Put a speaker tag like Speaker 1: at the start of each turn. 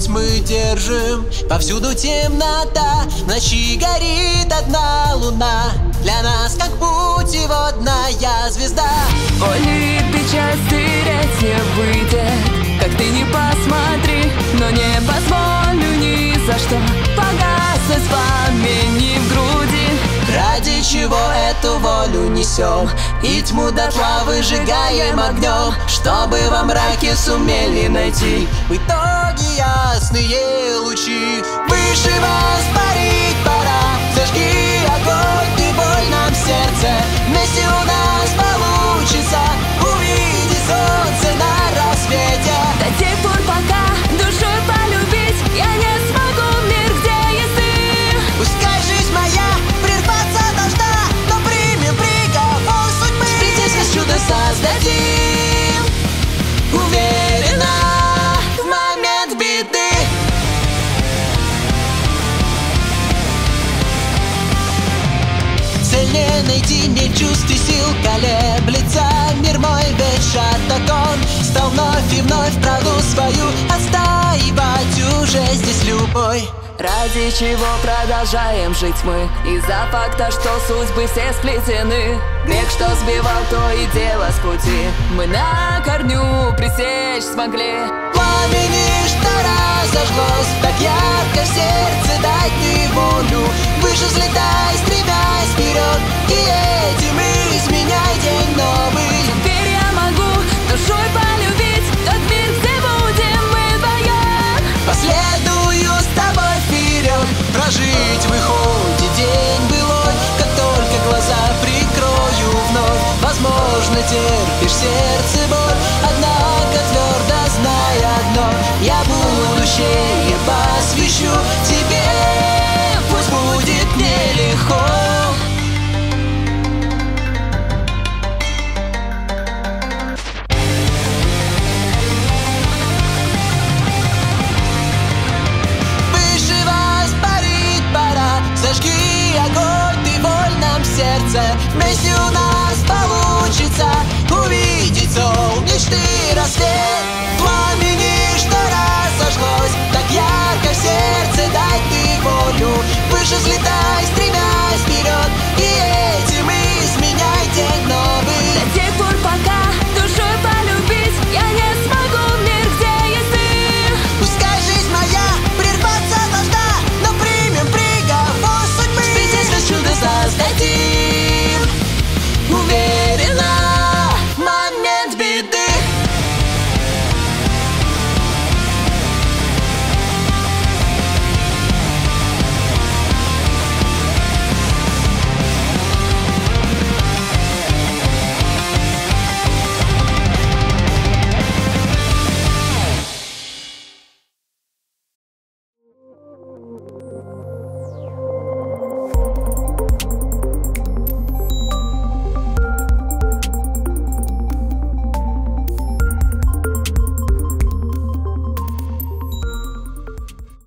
Speaker 1: путь мы держим. Повсюду темнота, в ночи горит одна луна. Для нас как путеводная звезда.
Speaker 2: Боли и печаль стереть не выйдет, как ты не посмотри, но не позволю ни за что погаснуть пламени в груди.
Speaker 1: Ради чего эту волю несем и тьму дотла выжигаем огнем, чтобы во мраке сумели найти в итоге ясные лучи. Выше воспарить пора, зажги огонь, ты боль нам в сердце. Вместе у нас получится увидеть солнце на рассвете.
Speaker 2: До тех пор, пока душой полюбить я не смогу в мир, где есть ты.
Speaker 1: Пускай жизнь моя прерваться должна, но примем приговор судьбы. Здесь чудо создадим, уверена, в момент беды. Цель не найти, не чувств и сил колеблется мир мой, ведь шатакон стал вновь и вновь правду свою отстаивать уже здесь любой.
Speaker 2: Ради чего продолжаем жить мы? Из-за факта, что судьбы все сплетены. Грех, что сбивал то и дело с пути, мы на корню пресечь смогли.
Speaker 1: Пламени, что разожглось так ярко в сердце, дай ты волю. Выше взлетай, стремясь вперед, и этим изменяй день новый.
Speaker 2: Теперь я могу душой полюбить тот мир, где будем мы вдвоем.
Speaker 1: Последую с тобой вперед, прожить выходит день былой. Как только глаза прикрою вновь, возможно, терпишь сердце боль, однако твердо знай одно: я будущее посвящу тебе, пусть будет нелегко. Выше воспарить пора, зажги огонь, ты боль нам в сердце. Вместе у нас